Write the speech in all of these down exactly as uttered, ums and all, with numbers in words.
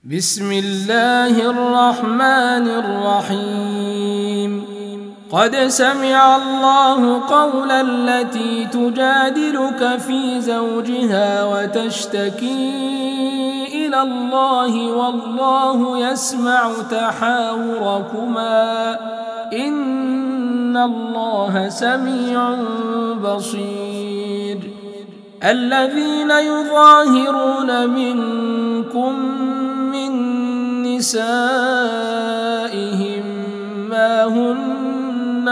بسم الله الرحمن الرحيم قد سمع الله قول التي تجادلك في زوجها وتشتكي إلى الله والله يسمع تحاوركما إن الله سميع بصير الذين يظاهرون منكم من نسائهم ما هن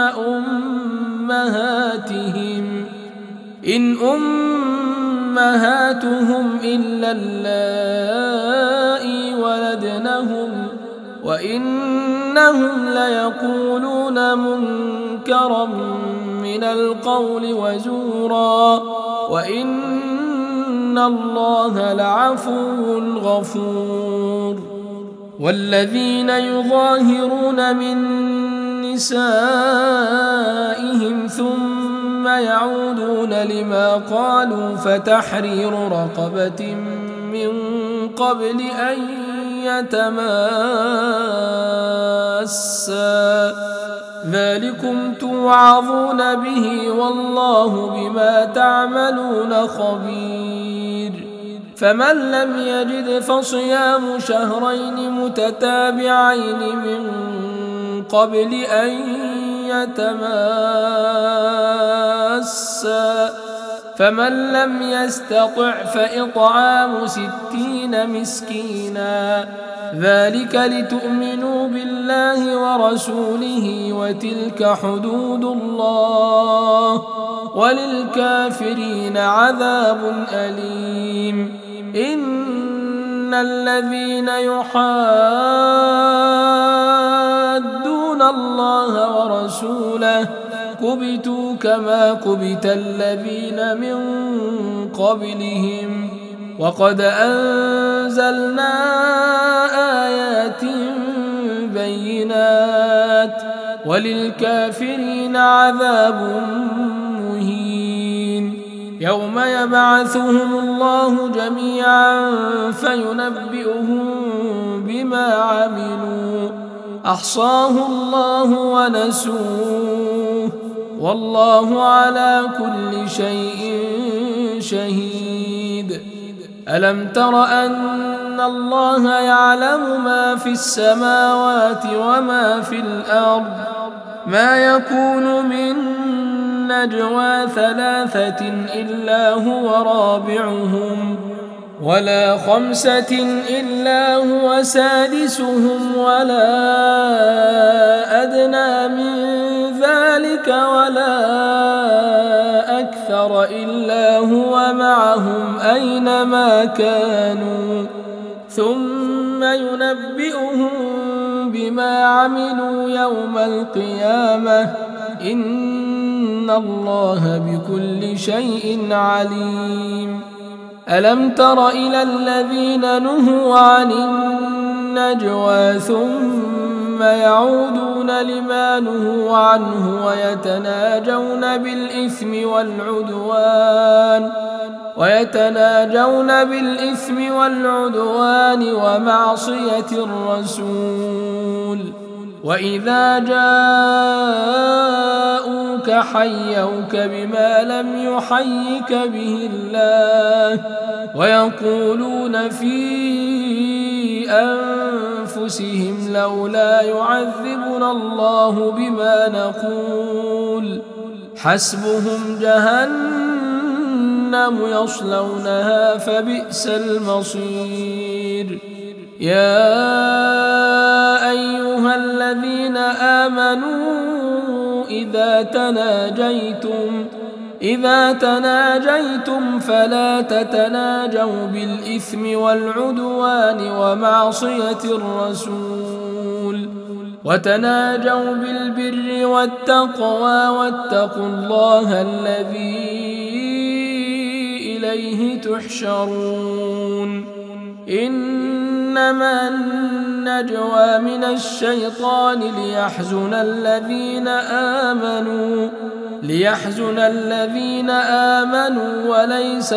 أمهاتهم إن أمهاتهم إلا اللائي ولدنهم وإنهم ليقولون منكرا من القول وزورا وإن الله لعفو غفور والذين يظاهرون من نسائهم ثم يعودون لما قالوا فتحرير رقبة من قبل أن يتماسا ذلكم توعظون به والله بما تعملون خبير فمن لم يجد فصيام شهرين متتابعين من قبل أن يتماسا فمن لم يستطع فإطعام ستين مسكينا ذلك لتؤمنوا بالله ورسوله وتلك حدود الله وللكافرين عذاب أليم إن الذين يحادون الله ورسوله كبتوا كما كبت الذين من قبلهم وقد أنزلنا آيات بينات وللكافرين عذاب مهين يوم يبعثهم الله جميعا فينبئهم بما عملوا أحصاه الله ونسوه والله على كل شيء شهيد ألم تر أن الله يعلم ما في السماوات وما في الأرض ما يكون من نجوى ثلاثة إلا هو رابعهم ولا خمسة إلا هو سادسهم ولا أدنى من ذلك ولا أكثر إلا هو معهم أينما كانوا ثم ينبئهم بما عملوا يوم القيامة إن الله بكل شيء عليم ألم تر إلى الذين نهوا عن النجوى ثم يعودون لما نهوا عنه ويتناجون بالإثم والعدوان ويتناجون بالإثم والعدوان ومعصية الرسول وإذا جاءوك حيوك بما لم يحيك به الله ويقولون في أنفسهم لولا يعذبنا الله بما نقول حسبهم جهنم يصلونها فبئس المصير يا أيها الذين آمنوا إذا تناجيتم إذا تناجيتم فلا تتناجوا بالإثم والعدوان ومعصية الرسول وتناجوا بالبر والتقوى واتقوا الله الذي إليه تحشرون إنما النجوى من الشيطان ليحزن الذين آمنوا ليحزن الذين آمنوا وليس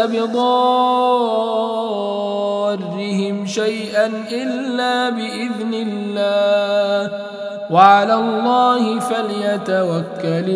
بضارهم شيئا إلا بإذن الله وعلى الله فليتوكل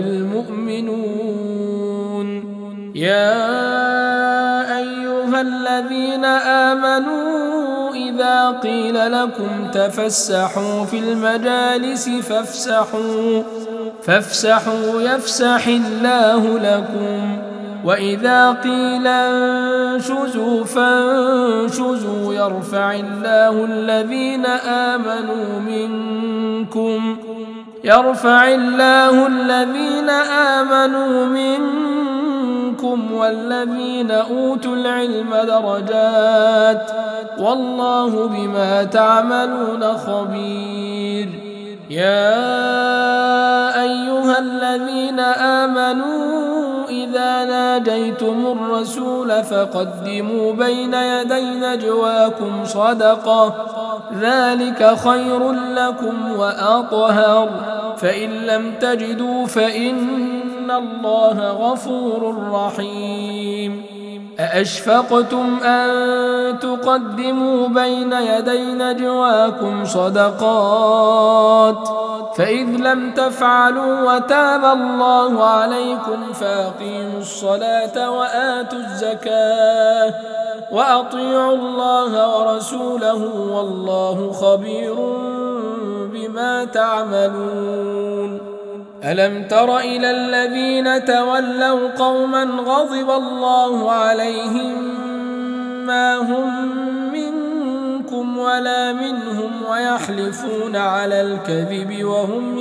المؤمنون. يا أيها الذين آمنوا إذا قيل لكم تفسحوا في المجالس فافسحوا فافسحوا يفسح الله لكم وإذا قيل انشزوا فانشزوا يرفع الله الذين آمنوا منكم يرفع الله الذين آمنوا منكم والذين أوتوا العلم درجات والله بما تعملون خبير. يا أيها الذين آمنوا إذا ناجيتم الرسول فقدموا بين يدي نجواكم صدقة ذلك خير لكم وأطهر فإن لم تجدوا فإن الله غفور رحيم. أأشفقتم أن تقدموا بين يدي نجواكم صدقات فإذ لم تفعلوا وتاب الله عليكم فأقيموا الصلاة وآتوا الزكاة وأطيعوا الله ورسوله والله خبير بما تعملون. ألم تر إلى الذين تولوا قوما غضب الله عليهم ما هم منكم ولا منهم ويحلفون على الكذب وهم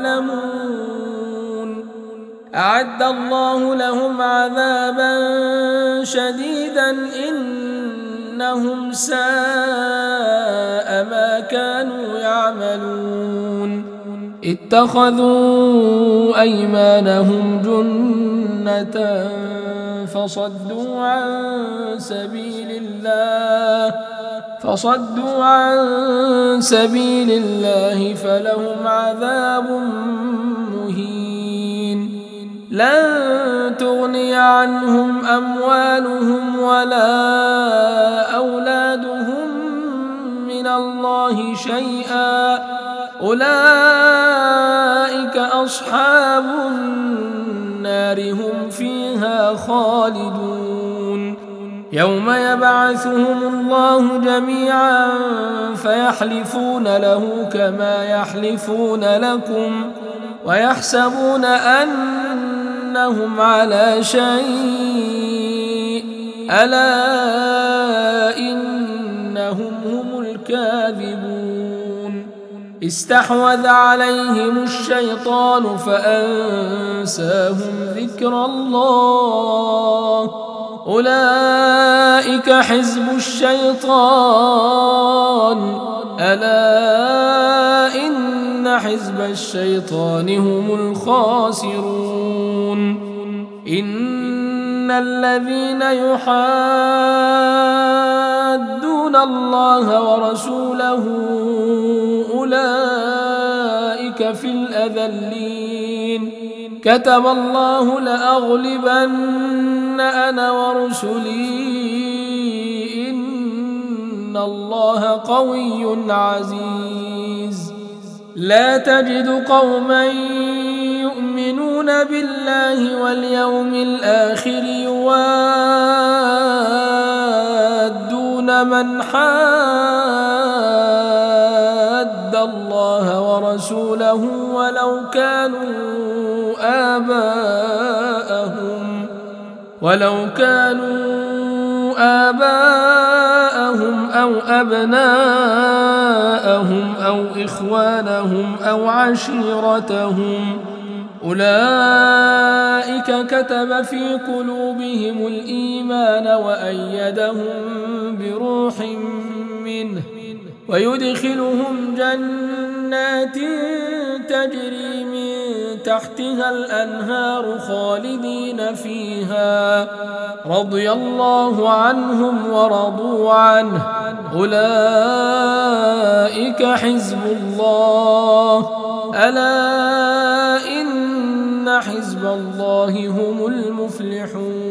يعلمون أعد الله لهم عذابا شديدا إنهم ساء ما كانوا يعملون. اتخذوا أيمانهم جنة فصدوا عن سبيل الله فصدوا عن سبيل الله فلهم عذاب مهين. لن تغني عنهم أموالهم ولا أولادهم من الله شيئا أولئك أصحاب النار هم فيها خالدون. يوم يبعثهم الله جميعا فيحلفون له كما يحلفون لكم ويحسبون أنهم على شيء ألا إنهم هم الكاذبون. استحوذ عليهم الشيطان فأنساهم ذكر الله أولئك حزب الشيطان ألا إن حزب الشيطان هم الخاسرون. إن الذين يحادون الله ورسوله أولئك في الأذلين كتب الله لأغلبن أنا ورسلي إن الله قوي عزيز. لا تجد قوما يؤمنون بالله واليوم الآخر يوادون من حاد الله ورسوله ولو كانوا آباءهم ولو كانوا آباءهم أو أبناءهم أو إخوانهم أو عشيرتهم أولئك كتب في قلوبهم الإيمان وأيدهم بروح منه ويدخلهم جنات تجري من تحتها الأنهار خالدين فيها رضي الله عنهم ورضوا عنه أولئك حزب الله ألا إن حزب الله هم المفلحون.